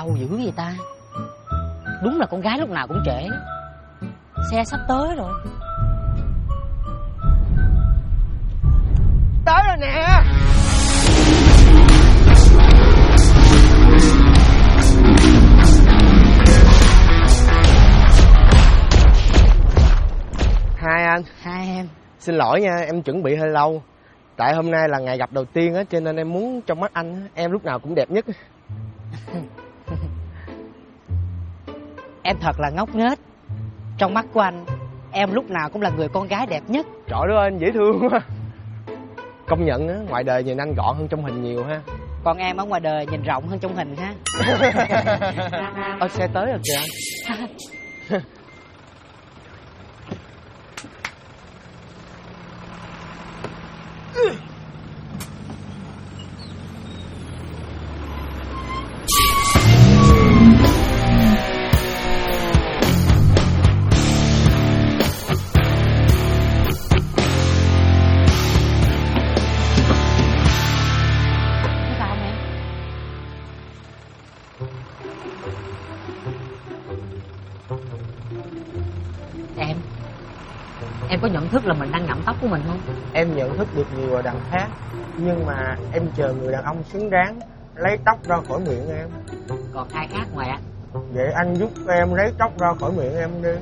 lâu dữ vậy ta? Đúng là con gái lúc nào cũng trễ. Xe sắp tới rồi. Tới rồi nè. Hai anh. Hai em. Xin lỗi nha, em chuẩn bị hơi lâu. Tại hôm nay là ngày gặp đầu tiên á, cho nên em muốn trong mắt anh em lúc nào cũng đẹp nhất. Em thật là ngốc nghếch. Trong mắt của anh, em lúc nào cũng là người con gái đẹp nhất. Trời đất ơi, anh dễ thương quá. Công nhận á, ngoài đời nhìn anh gọn hơn trong hình nhiều ha. Còn em ở ngoài đời nhìn rộng hơn trong hình ha. Xe tới rồi kìa anh. Em có nhận thức là mình đang ngậm tóc của mình không? Em nhận thức được nhiều ở đằng khác. Nhưng mà em chờ người đàn ông xứng đáng lấy tóc ra khỏi miệng em. Còn ai khác ngoài anh? Vậy anh giúp em lấy tóc ra khỏi miệng em đi.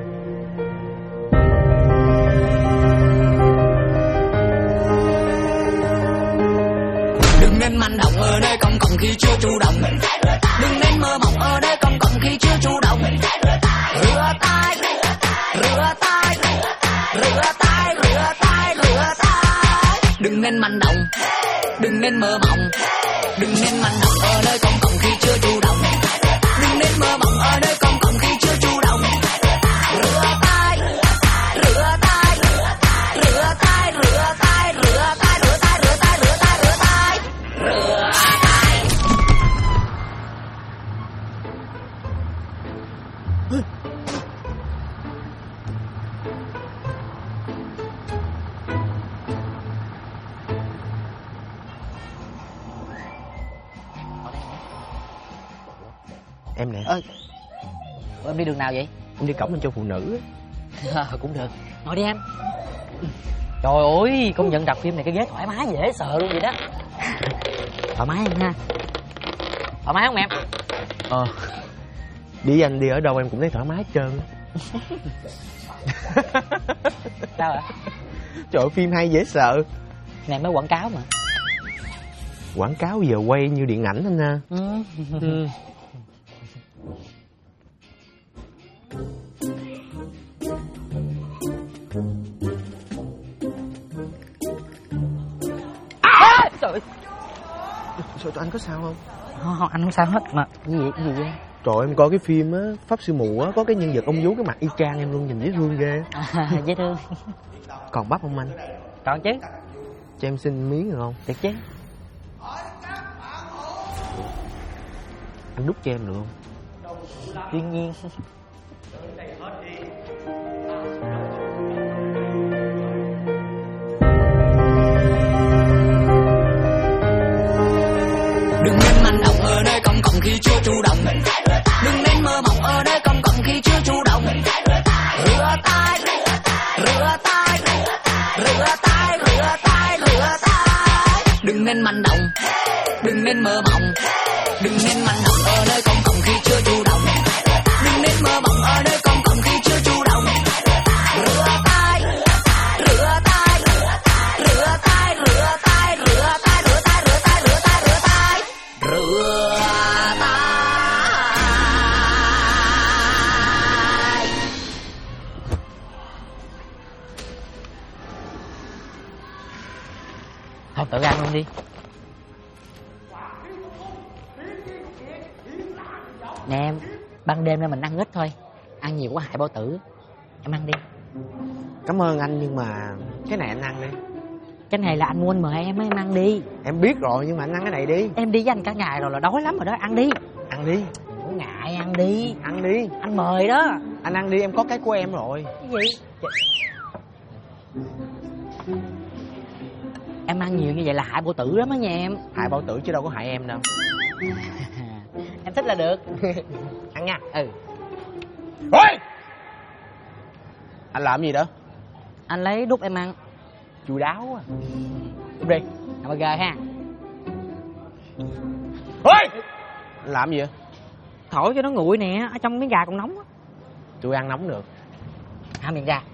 Đừng nên manh động ở nơi công cộng khi chưa chủ động. Đừng nên mơ mộng ở nơi công cộng khi chưa chủ động. Rửa tay, rửa tay, rửa tay, rửa tay, rửa tay. Đừng nên manh động, đừng nên mơ mộng. Đừng nên manh động ở nơi công cộng khi chưa chủ động. Đừng nên mơ mộng ở nơi công cộng khi chưa chủ động. Rửa tay, rửa tay, rửa tay, rửa tay, rửa tay, rửa tay, rửa tay, rửa tay, rửa tay, rửa tay. Em nè. Em đi đường nào vậy? Em đi cổng bên cho phụ nữ. Cũng được. Ngồi đi em. Trời ơi, công nhận đặt phim này cái ghế thoải mái dễ sợ luôn vậy đó. Thoải mái em ha. Thoải mái không em? Đi anh đi ở đâu em cũng thấy thoải mái hết trơn. Sao ạ? Trời ơi, phim hay dễ sợ. Này mới quảng cáo mà. Quảng cáo giờ quay như điện ảnh anh ha. Trời. Sao anh có sao không? Không, anh không sao hết mà. Cái gì vậy? Trời em coi cái phim á, Pháp Sư Mù á, có cái nhân vật ông vú cái mặt y chang em luôn, nhìn dễ thương ghê. Dễ thương. Còn bắp không anh? Còn chứ. Cho em xin miếng được không? Được chứ. Anh đút cho em được không? Đương nhiên. Đừng nên manh động ở nơi công cộng khi chưa chủ động. Đừng nên mơ mộng ở nơi công cộng khi chưa chủ động. Rửa tay, rửa tay, rửa tay, rửa tay, rửa tay. Đừng nên manh động, đừng nên mơ mộng. Đừng nên manh động ở nơi công cộng khi chưa chủ động. Đừng nên mơ mộng ở nơi công cộng khi chưa chủ động. Rửa tay, rửa tay, rửa tay, rửa tay, rửa tay, rửa tay, rửa tay, rửa tay, rửa tay, rửa tay. Thôi tự ăn luôn đi. Nè em, ban đêm nên mình ăn ít thôi. Ăn nhiều quá hại bao tử. Em ăn đi. Cảm ơn anh nhưng mà cái này anh ăn đi. Cái này là anh quên mời em á, em ăn đi. Em biết rồi nhưng mà anh ăn cái này đi. Em đi với anh cả ngày rồi là đói lắm rồi đó, ăn đi. Ăn đi. Đừng có ngại, ăn đi. Ăn đi. Anh mời đó. Anh ăn đi, em có cái của em rồi. Cái gì? Em ăn nhiều như vậy là hại bao tử lắm á nha em. Hại bao tử chứ đâu có hại em đâu. em thích là được. Ăn nha. Ừ. Ôi, anh làm gì đó? Anh lấy đút em ăn. Chu đáo à. Đút đi. Hamburger ha. Ôi, anh làm gì vậy? Thổi cho nó nguội nè, ở trong miếng gà còn nóng á. Tôi ăn nóng được. Hả miệng ra.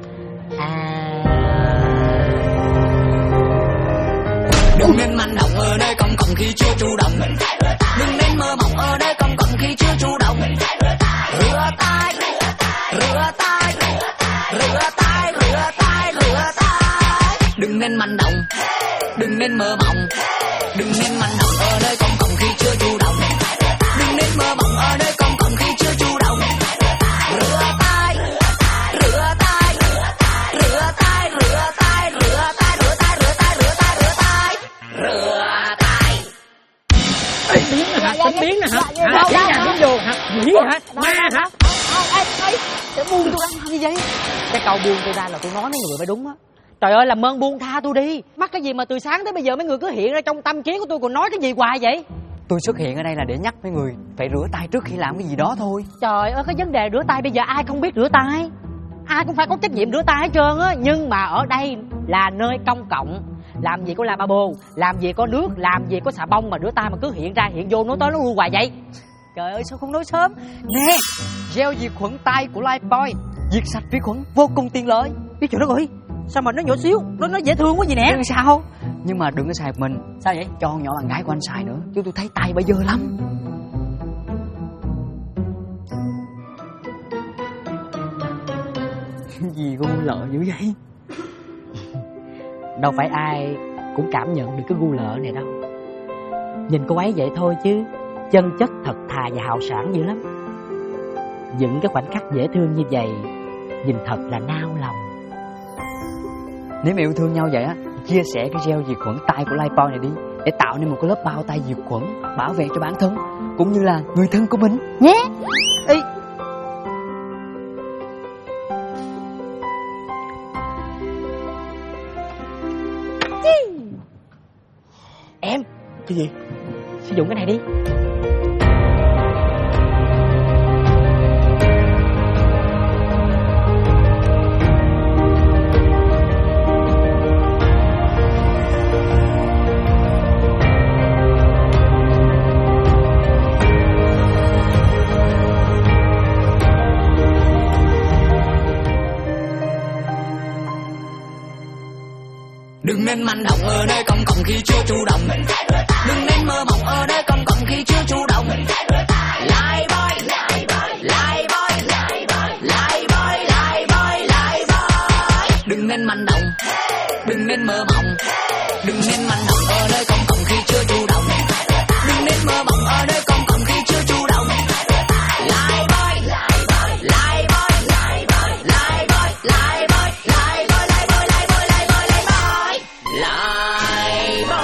Đừng nên manh động ở nơi công cộng khi chưa chủ động. Đừng nên mơ mộng ở nơi công cộng khi chưa chủ động. Rửa tay, rửa tay, rửa tay, rửa tay, rửa tay. Đừng nên manh động, đừng nên mơ mộng. Đừng nên manh động ở nơi công cộng khi chưa chủ động. Đừng nên mơ mộng ở nơi công cộng khi chưa chủ động. Rửa tay, rửa tay, rửa tay, rửa tay, rửa tay, rửa tay, rửa tay, rửa tay, rửa tay, rửa tay. Tính biến nè hả? Tính biến nè hả? Hả? Biến nhà biến vô hả? Quỷ hả? Ma hả? Để buông tôi ra như vậy. Cái câu buông tôi ra là tôi nói mấy người mới đúng á. Trời ơi, làm ơn buông tha tôi đi. Mắc cái gì mà từ sáng tới bây giờ mấy người cứ hiện ra trong tâm trí của tôi, còn nói cái gì hoài vậy? Tôi xuất hiện ở đây là để nhắc mấy người phải rửa tay trước khi làm cái gì đó thôi. Trời ơi, cái vấn đề rửa tay bây giờ ai không biết rửa tay. Ai cũng phải có trách nhiệm rửa tay hết trơn á. Nhưng mà ở đây là nơi công cộng, làm gì có lavabo, làm gì có nước, làm gì có xà bông mà rửa tay mà cứ hiện ra hiện vô nói tới nó lui hoài vậy. Trời ơi, sao không nói sớm? Nè, gel diệt khuẩn tay của Lifebuoy, diệt sạch vi khuẩn vô cùng tiện lợi. Biết chuyện đó rồi. Sao mà nó nhỏ xíu, nó dễ thương quá gì nè. Sao? Nhưng mà đừng có xài mình. Sao vậy? Cho con nhỏ bạn gái của anh xài nữa, chứ tôi thấy tay bây giờ lắm. Gì gu lợ dữ vậy? Đâu phải ai cũng cảm nhận được cái gu lợ này đâu. Nhìn cô ấy vậy thôi chứ chân chất thật thà và hào sảng dữ lắm. Những cái khoảnh khắc dễ thương như vậy nhìn thật là nao lòng. Nếu mà yêu thương nhau vậy á, chia sẻ cái gel diệt khuẩn tay của Lifebuoy này đi, để tạo nên một cái lớp bao tay diệt khuẩn bảo vệ cho bản thân cũng như là người thân của mình nhé. Ý. Em. Cái gì? Sử dụng cái này đi. Đừng nên manh động ở nơi công cộng khi chưa chủ động. Đừng nên mơ mộng ở nơi công cộng khi chưa chủ động. Lifebuoy, Lifebuoy, Lifebuoy, Lifebuoy, Lifebuoy, Lifebuoy. Đừng nên manh động, đừng nên mơ mộng. Đừng nên manh động ở nơi công cộng khi chưa chủ động. Đừng nên mơ mộng ở nơi công cộng khi chưa chủ động. Lifebuoy, Lifebuoy, Lifebuoy, Lifebuoy, Lifebuoy, Lifebuoy, Lifebuoy, Lifebuoy, Lifebuoy, Lifebuoy, Lifebuoy, Lifebuoy.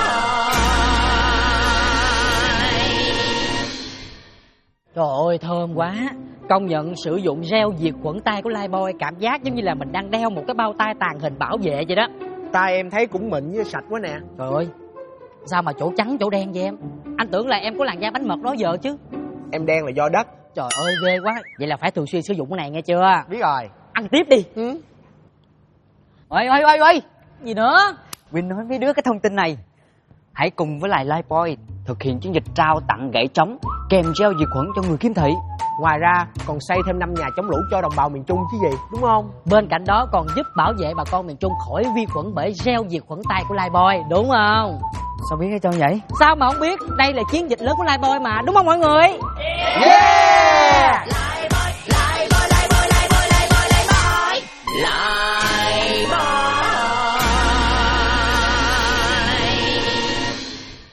Trời ơi, thơm quá. Công nhận sử dụng gel diệt khuẩn tay của Lifebuoy cảm giác giống như là mình đang đeo một cái bao tay tàng hình bảo vệ vậy đó. Tay em thấy cũng mịn với sạch quá nè. Trời ơi, sao mà chỗ trắng chỗ đen vậy em? Anh tưởng là em có làn da bánh mật đó giờ chứ. Em đen là do đất. Trời ơi, ghê quá. Vậy là phải thường xuyên sử dụng cái này nghe chưa? Biết rồi. Ăn tiếp đi. Ôi, gì nữa? Quynh nói mấy đứa cái thông tin này. Hãy cùng với lại Lifebuoy thực hiện chiến dịch trao tặng gậy trống kèm gel diệt khuẩn cho người khiếm thị. Ngoài ra còn xây thêm 5 nhà chống lũ cho đồng bào miền Trung chứ gì, đúng không? Bên cạnh đó còn giúp bảo vệ bà con miền Trung khỏi vi khuẩn bởi gel diệt khuẩn tay của Lifebuoy, đúng không? Sao biết cái trơn vậy? Sao mà không biết? Đây là chiến dịch lớn của Lifebuoy mà, đúng không mọi người? Yeah!